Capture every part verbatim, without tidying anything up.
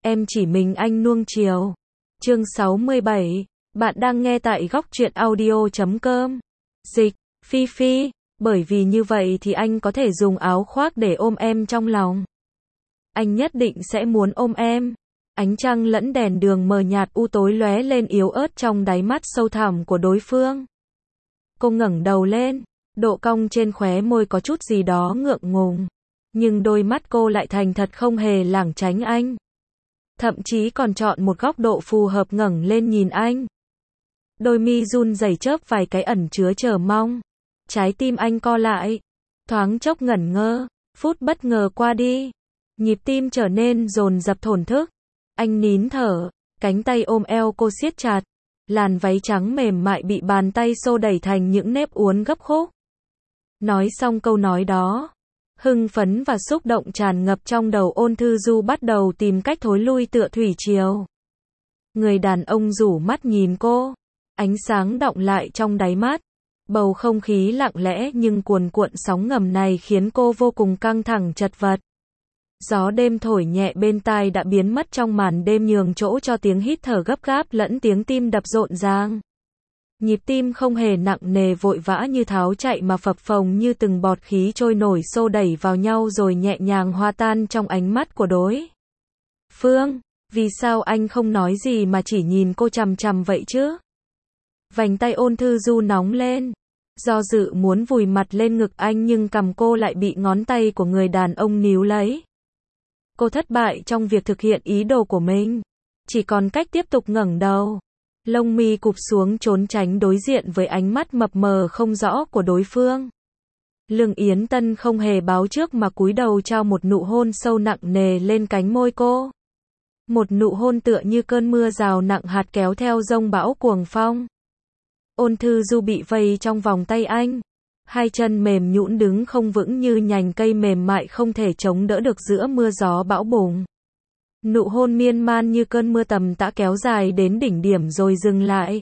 em chỉ mình anh nuông chiều. Chương sáu mươi bảy, bạn đang nghe tại góc truyện audio chấm com. Dịch, Phi Phi, bởi vì như vậy thì anh có thể dùng áo khoác để ôm em trong lòng. Anh nhất định sẽ muốn ôm em. Ánh trăng lẫn đèn đường mờ nhạt u tối lóe lên yếu ớt trong đáy mắt sâu thẳm của đối phương. Cô ngẩng đầu lên, độ cong trên khóe môi có chút gì đó ngượng ngùng. Nhưng đôi mắt cô lại thành thật không hề lảng tránh anh. Thậm chí còn chọn một góc độ phù hợp ngẩng lên nhìn anh. Đôi mi run rẩy chớp vài cái ẩn chứa chờ mong. Trái tim anh co lại. Thoáng chốc ngẩn ngơ, phút bất ngờ qua đi. Nhịp tim trở nên dồn dập thổn thức. Anh nín thở, cánh tay ôm eo cô siết chặt. Làn váy trắng mềm mại bị bàn tay xô đẩy thành những nếp uốn gấp khúc. Nói xong câu nói đó, hưng phấn và xúc động tràn ngập trong đầu Ôn Thư Du bắt đầu tìm cách thối lui tựa thủy triều. Người đàn ông rủ mắt nhìn cô, ánh sáng đọng lại trong đáy mắt. Bầu không khí lặng lẽ nhưng cuồn cuộn sóng ngầm này khiến cô vô cùng căng thẳng chật vật. Gió đêm thổi nhẹ bên tai đã biến mất trong màn đêm nhường chỗ cho tiếng hít thở gấp gáp lẫn tiếng tim đập rộn ràng. Nhịp tim không hề nặng nề vội vã như tháo chạy mà phập phồng như từng bọt khí trôi nổi xô đẩy vào nhau rồi nhẹ nhàng hòa tan trong ánh mắt của đối phương. Vì sao anh không nói gì mà chỉ nhìn cô chằm chằm vậy chứ? Vành tay Ôn Thư Du nóng lên. Do dự muốn vùi mặt lên ngực anh nhưng cằm cô lại bị ngón tay của người đàn ông níu lấy. Cô thất bại trong việc thực hiện ý đồ của mình. Chỉ còn cách tiếp tục ngẩng đầu. Lông mi cụp xuống trốn tránh đối diện với ánh mắt mập mờ không rõ của đối phương. Lương Yến Tân không hề báo trước mà cúi đầu trao một nụ hôn sâu nặng nề lên cánh môi cô. Một nụ hôn tựa như cơn mưa rào nặng hạt kéo theo dông bão cuồng phong. Ôn Thư Du bị vây trong vòng tay anh. Hai chân mềm nhũn đứng không vững như nhành cây mềm mại không thể chống đỡ được giữa mưa gió bão bùng. Nụ hôn miên man như cơn mưa tầm tã kéo dài đến đỉnh điểm rồi dừng lại.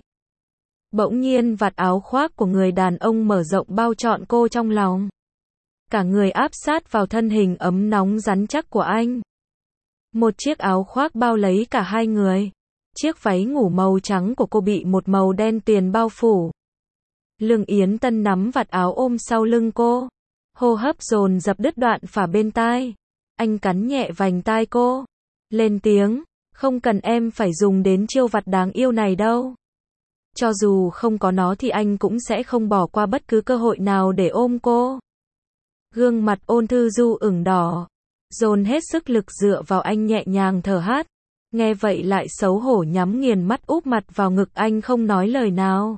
Bỗng nhiên vạt áo khoác của người đàn ông mở rộng bao trọn cô trong lòng. Cả người áp sát vào thân hình ấm nóng rắn chắc của anh. Một chiếc áo khoác bao lấy cả hai người. Chiếc váy ngủ màu trắng của cô bị một màu đen tuyền bao phủ. Lương Yến Tân nắm vạt áo ôm sau lưng cô. Hô hấp dồn dập đứt đoạn phả bên tai. Anh cắn nhẹ vành tai cô. Lên tiếng, không cần em phải dùng đến chiêu vặt đáng yêu này đâu. Cho dù không có nó thì anh cũng sẽ không bỏ qua bất cứ cơ hội nào để ôm cô. Gương mặt Ôn Thư Du ửng đỏ. Dồn hết sức lực dựa vào anh nhẹ nhàng thở hát. Nghe vậy lại xấu hổ nhắm nghiền mắt úp mặt vào ngực anh không nói lời nào.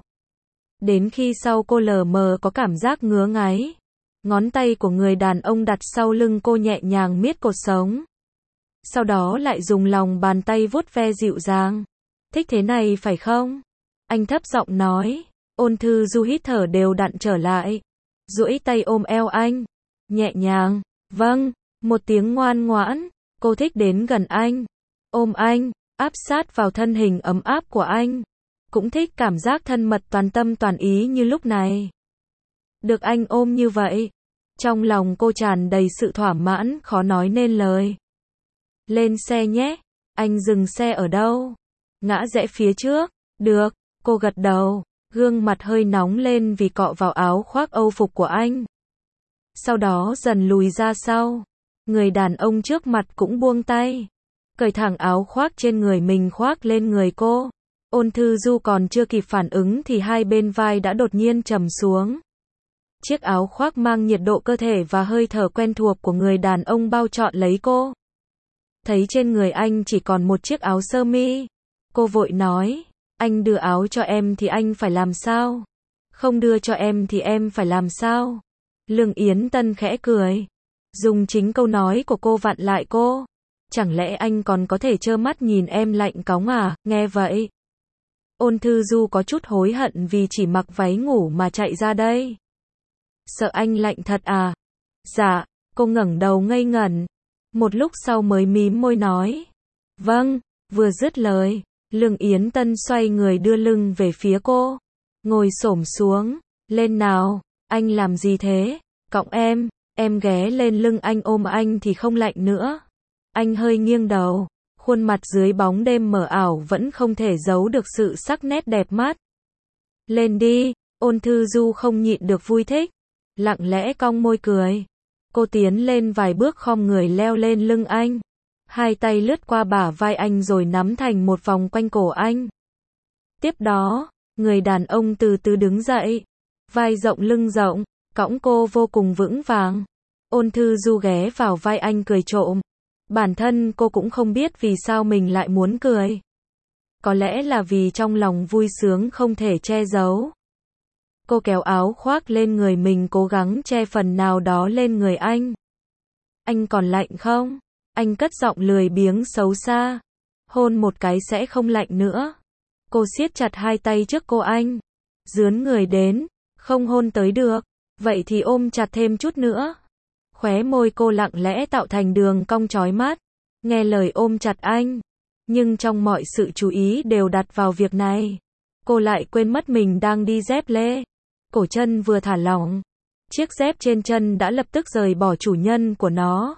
Đến khi sau cô lờ mờ có cảm giác ngứa ngáy. Ngón tay của người đàn ông đặt sau lưng cô nhẹ nhàng miết cột sống. Sau đó lại dùng lòng bàn tay vuốt ve dịu dàng. Thích thế này phải không? Anh thấp giọng nói. Ôn Thư Du hít thở đều đặn trở lại. Duỗi tay ôm eo anh. Nhẹ nhàng. Vâng. Một tiếng ngoan ngoãn. Cô thích đến gần anh. Ôm anh. Áp sát vào thân hình ấm áp của anh. Cũng thích cảm giác thân mật toàn tâm toàn ý như lúc này. Được anh ôm như vậy. Trong lòng cô tràn đầy sự thỏa mãn khó nói nên lời. Lên xe nhé. Anh dừng xe ở đâu? Ngã rẽ phía trước. Được. Cô gật đầu. Gương mặt hơi nóng lên vì cọ vào áo khoác âu phục của anh. Sau đó dần lùi ra sau. Người đàn ông trước mặt cũng buông tay. Cởi thẳng áo khoác trên người mình khoác lên người cô. Ôn Thư Du còn chưa kịp phản ứng thì hai bên vai đã đột nhiên trầm xuống. Chiếc áo khoác mang nhiệt độ cơ thể và hơi thở quen thuộc của người đàn ông bao trọn lấy cô. Thấy trên người anh chỉ còn một chiếc áo sơ mi. Cô vội nói, anh đưa áo cho em thì anh phải làm sao? Không đưa cho em thì em phải làm sao? Lương Yến Tân khẽ cười. Dùng chính câu nói của cô vặn lại cô. Chẳng lẽ anh còn có thể trơ mắt nhìn em lạnh cóng à? Nghe vậy. Ôn Thư Du có chút hối hận vì chỉ mặc váy ngủ mà chạy ra đây. Sợ anh lạnh thật à? Dạ, cô ngẩng đầu ngây ngẩn. Một lúc sau mới mím môi nói. Vâng, vừa dứt lời. Lương Yến Tân xoay người đưa lưng về phía cô. Ngồi xổm xuống. Lên nào, anh làm gì thế? Cõng em, em ghé lên lưng anh ôm anh thì không lạnh nữa. Anh hơi nghiêng đầu. Khuôn mặt dưới bóng đêm mờ ảo vẫn không thể giấu được sự sắc nét đẹp mắt. Lên đi, Ôn Thư Du không nhịn được vui thích, lặng lẽ cong môi cười. Cô tiến lên vài bước khom người leo lên lưng anh. Hai tay lướt qua bả vai anh rồi nắm thành một vòng quanh cổ anh. Tiếp đó, người đàn ông từ từ đứng dậy. Vai rộng lưng rộng, cõng cô vô cùng vững vàng. Ôn Thư Du ghé vào vai anh cười trộm. Bản thân cô cũng không biết vì sao mình lại muốn cười. Có lẽ là vì trong lòng vui sướng không thể che giấu. Cô kéo áo khoác lên người mình, cố gắng che phần nào đó lên người anh. Anh còn lạnh không? Anh cất giọng lười biếng xấu xa. Hôn một cái sẽ không lạnh nữa. Cô siết chặt hai tay trước cô anh. Dướn người đến, không hôn tới được. Vậy thì ôm chặt thêm chút nữa. Khóe môi cô lặng lẽ tạo thành đường cong chói mắt. Nghe lời ôm chặt anh. Nhưng trong mọi sự chú ý đều đặt vào việc này. Cô lại quên mất mình đang đi dép lê. Cổ chân vừa thả lỏng. Chiếc dép trên chân đã lập tức rời bỏ chủ nhân của nó.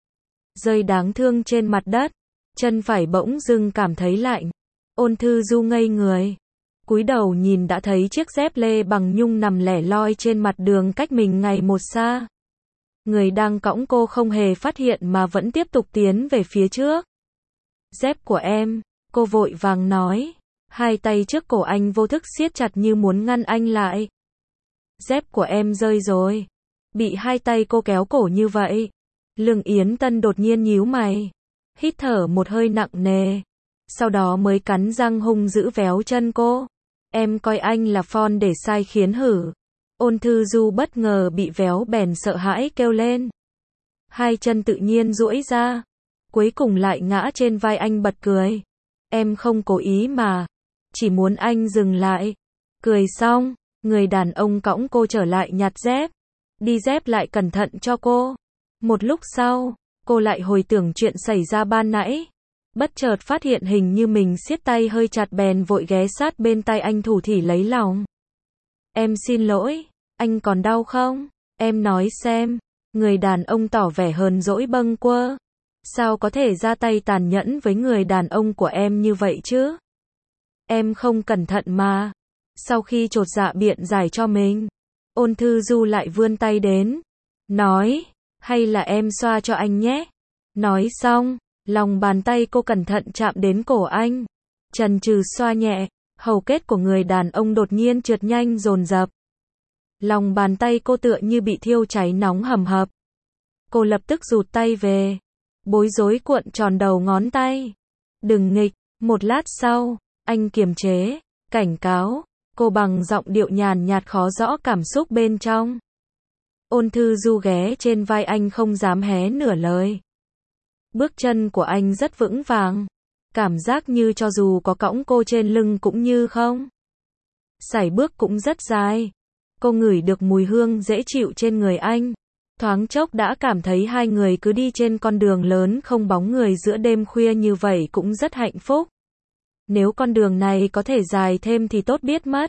Rơi đáng thương trên mặt đất. Chân phải bỗng dưng cảm thấy lạnh. Ôn Thư Du ngây người. Cúi đầu nhìn đã thấy chiếc dép lê bằng nhung nằm lẻ loi trên mặt đường cách mình ngày một xa. Người đang cõng cô không hề phát hiện mà vẫn tiếp tục tiến về phía trước. Dép của em, cô vội vàng nói. Hai tay trước cổ anh vô thức siết chặt như muốn ngăn anh lại. Dép của em rơi rồi. Bị hai tay cô kéo cổ như vậy. Lương Yến Tân đột nhiên nhíu mày. Hít thở một hơi nặng nề. Sau đó mới cắn răng hung dữ véo chân cô. Em coi anh là phon để sai khiến hử. Ôn Thư Du bất ngờ bị véo bèn sợ hãi kêu lên. Hai chân tự nhiên duỗi ra. Cuối cùng lại ngã trên vai anh bật cười. Em không cố ý mà. Chỉ muốn anh dừng lại. Cười xong, người đàn ông cõng cô trở lại nhặt dép. Đi dép lại cẩn thận cho cô. Một lúc sau, cô lại hồi tưởng chuyện xảy ra ban nãy. Bất chợt phát hiện hình như mình siết tay hơi chặt bèn vội ghé sát bên tay anh thủ thỉ lấy lòng. Em xin lỗi, anh còn đau không? Em nói xem. Người đàn ông tỏ vẻ hờn dỗi bâng quơ. Sao có thể ra tay tàn nhẫn với người đàn ông của em như vậy chứ? Em không cẩn thận mà. Sau khi chột dạ biện giải cho mình, Ôn Thư Du lại vươn tay đến. Nói, hay là em xoa cho anh nhé. Nói xong, lòng bàn tay cô cẩn thận chạm đến cổ anh. Chần chừ xoa nhẹ, hầu kết của người đàn ông đột nhiên trượt nhanh dồn dập. Lòng bàn tay cô tựa như bị thiêu cháy nóng hầm hập. Cô lập tức rụt tay về. Bối rối cuộn tròn đầu ngón tay. Đừng nghịch. Một lát sau, anh kiềm chế, cảnh cáo cô bằng giọng điệu nhàn nhạt khó rõ cảm xúc bên trong. Ôn Thư Du ghé trên vai anh không dám hé nửa lời. Bước chân của anh rất vững vàng. Cảm giác như cho dù có cõng cô trên lưng cũng như không. Sải bước cũng rất dài. Cô ngửi được mùi hương dễ chịu trên người anh. Thoáng chốc đã cảm thấy hai người cứ đi trên con đường lớn không bóng người giữa đêm khuya như vậy cũng rất hạnh phúc. Nếu con đường này có thể dài thêm thì tốt biết mất.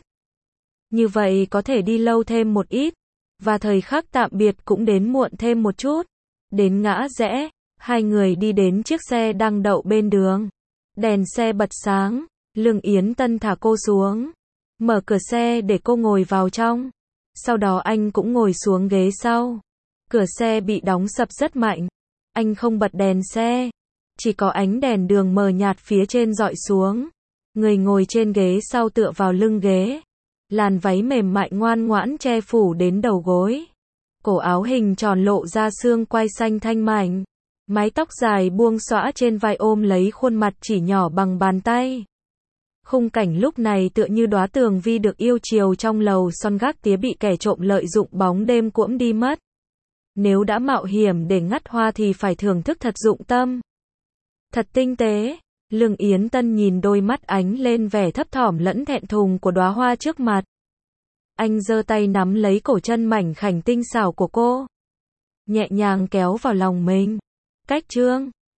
Như vậy có thể đi lâu thêm một ít. Và thời khắc tạm biệt cũng đến muộn thêm một chút. Đến ngã rẽ, hai người đi đến chiếc xe đang đậu bên đường. Đèn xe bật sáng, Lương Yến Tân thả cô xuống. Mở cửa xe để cô ngồi vào trong. Sau đó anh cũng ngồi xuống ghế sau. Cửa xe bị đóng sập rất mạnh. Anh không bật đèn xe. Chỉ có ánh đèn đường mờ nhạt phía trên dọi xuống. Người ngồi trên ghế sau tựa vào lưng ghế. Làn váy mềm mại ngoan ngoãn che phủ đến đầu gối. Cổ áo hình tròn lộ ra xương quai xanh thanh mảnh. Mái tóc dài buông xõa trên vai ôm lấy khuôn mặt chỉ nhỏ bằng bàn tay. Khung cảnh lúc này tựa như đóa tường vi được yêu chiều trong lầu son gác tía bị kẻ trộm lợi dụng bóng đêm cuỗm đi mất. Nếu đã mạo hiểm để ngắt hoa thì phải thưởng thức thật dụng tâm. Thật tinh tế. Lương Yến Tân nhìn đôi mắt ánh lên vẻ thấp thỏm lẫn thẹn thùng của đóa hoa trước mặt. Anh giơ tay nắm lấy cổ chân mảnh khảnh tinh xảo của cô. Nhẹ nhàng kéo vào lòng mình. Cách chương